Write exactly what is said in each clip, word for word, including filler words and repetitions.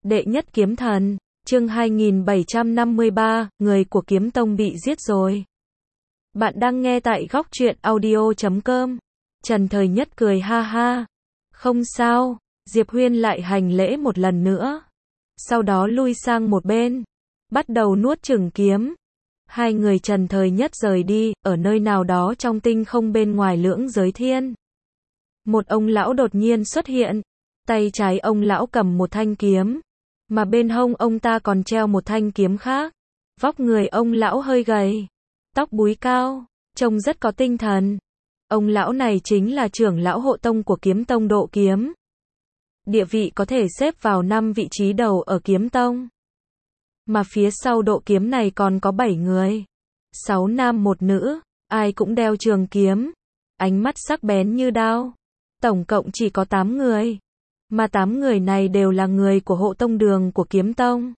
Đệ nhất kiếm thần, chương hai nghìn bảy trăm năm mươi ba, người của kiếm tông bị giết rồi. Bạn đang nghe tại góc truyện audio chấm com. Trần Thời Nhất cười ha ha. Không sao, Diệp Huyên lại hành lễ một lần nữa. Sau đó lui sang một bên, bắt đầu nuốt chửng kiếm. Hai người Trần Thời Nhất rời đi, ở nơi nào đó trong tinh không bên ngoài lưỡng giới thiên. Một ông lão đột nhiên xuất hiện, tay trái ông lão cầm một thanh kiếm, mà bên hông ông ta còn treo một thanh kiếm khác. Vóc người ông lão hơi gầy, tóc búi cao, trông rất có tinh thần. Ông lão này chính là trưởng lão hộ tông của kiếm tông Độ Kiếm. Địa vị có thể xếp vào năm vị trí đầu ở kiếm tông. Mà phía sau Độ Kiếm này còn có bảy người. Sáu nam một nữ, ai cũng đeo trường kiếm. Ánh mắt sắc bén như đao. Tổng cộng chỉ có tám người. Mà tám người này đều là người của hộ tông đường của kiếm tông.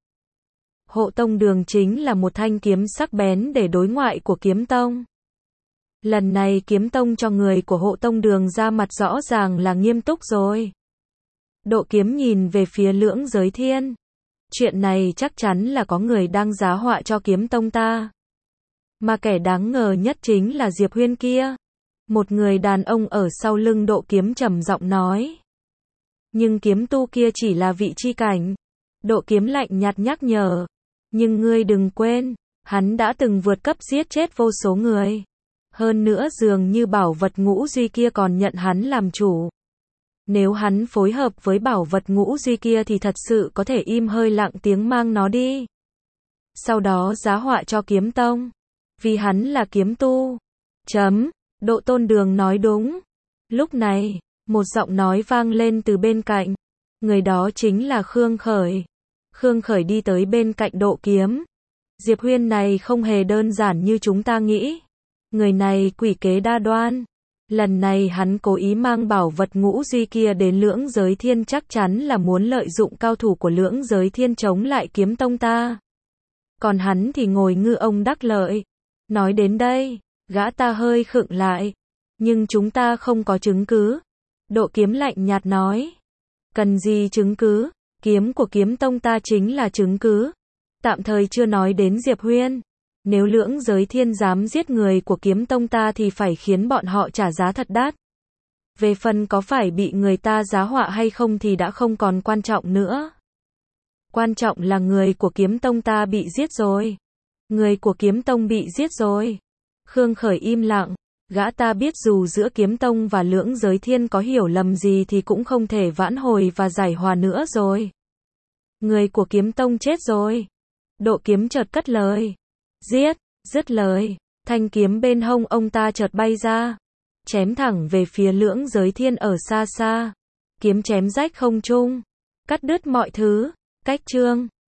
Hộ tông đường chính là một thanh kiếm sắc bén để đối ngoại của kiếm tông. Lần này kiếm tông cho người của hộ tông đường ra mặt rõ ràng là nghiêm túc rồi. Độ Kiếm nhìn về phía lưỡng giới thiên. Chuyện này chắc chắn là có người đang giá họa cho kiếm tông ta. Mà kẻ đáng ngờ nhất chính là Diệp Huyên kia. Một người đàn ông ở sau lưng Độ Kiếm trầm giọng nói. Nhưng kiếm tu kia chỉ là vị chi cảnh. Độ Kiếm lạnh nhạt nhắc nhở. Nhưng ngươi đừng quên, hắn đã từng vượt cấp giết chết vô số người. Hơn nữa dường như bảo vật ngũ duy kia còn nhận hắn làm chủ. Nếu hắn phối hợp với bảo vật ngũ duy kia thì thật sự có thể im hơi lặng tiếng mang nó đi. Sau đó giá họa cho kiếm tông. Vì hắn là kiếm tu. Chấm, Độ Tôn Đường nói đúng. Lúc này, một giọng nói vang lên từ bên cạnh. Người đó chính là Khương Khởi. Khương Khởi đi tới bên cạnh Độ Kiếm. Diệp Huyên này không hề đơn giản như chúng ta nghĩ. Người này quỷ kế đa đoan. Lần này hắn cố ý mang bảo vật ngũ duy kia đến lưỡng giới thiên, chắc chắn là muốn lợi dụng cao thủ của lưỡng giới thiên chống lại kiếm tông ta. Còn hắn thì ngồi ngư ông đắc lợi. Nói đến đây, gã ta hơi khựng lại. Nhưng chúng ta không có chứng cứ. Độ Kiếm lạnh nhạt nói. Cần gì chứng cứ? Kiếm của kiếm tông ta chính là chứng cứ. Tạm thời chưa nói đến Diệp Huyên. Nếu lưỡng giới thiên dám giết người của kiếm tông ta thì phải khiến bọn họ trả giá thật đắt. Về phần có phải bị người ta giá họa hay không thì đã không còn quan trọng nữa. Quan trọng là người của kiếm tông ta bị giết rồi. Người của kiếm tông bị giết rồi. Khương Khởi im lặng. Gã ta biết dù giữa kiếm tông và lưỡng giới thiên có hiểu lầm gì thì cũng không thể vãn hồi và giải hòa nữa rồi. Người của kiếm tông chết rồi. Độ Kiếm chợt cất lời. Giết, dứt lời, thanh kiếm bên hông ông ta chợt bay ra, chém thẳng về phía lưỡng giới thiên ở xa xa. Kiếm chém rách không trung, cắt đứt mọi thứ. Cách chương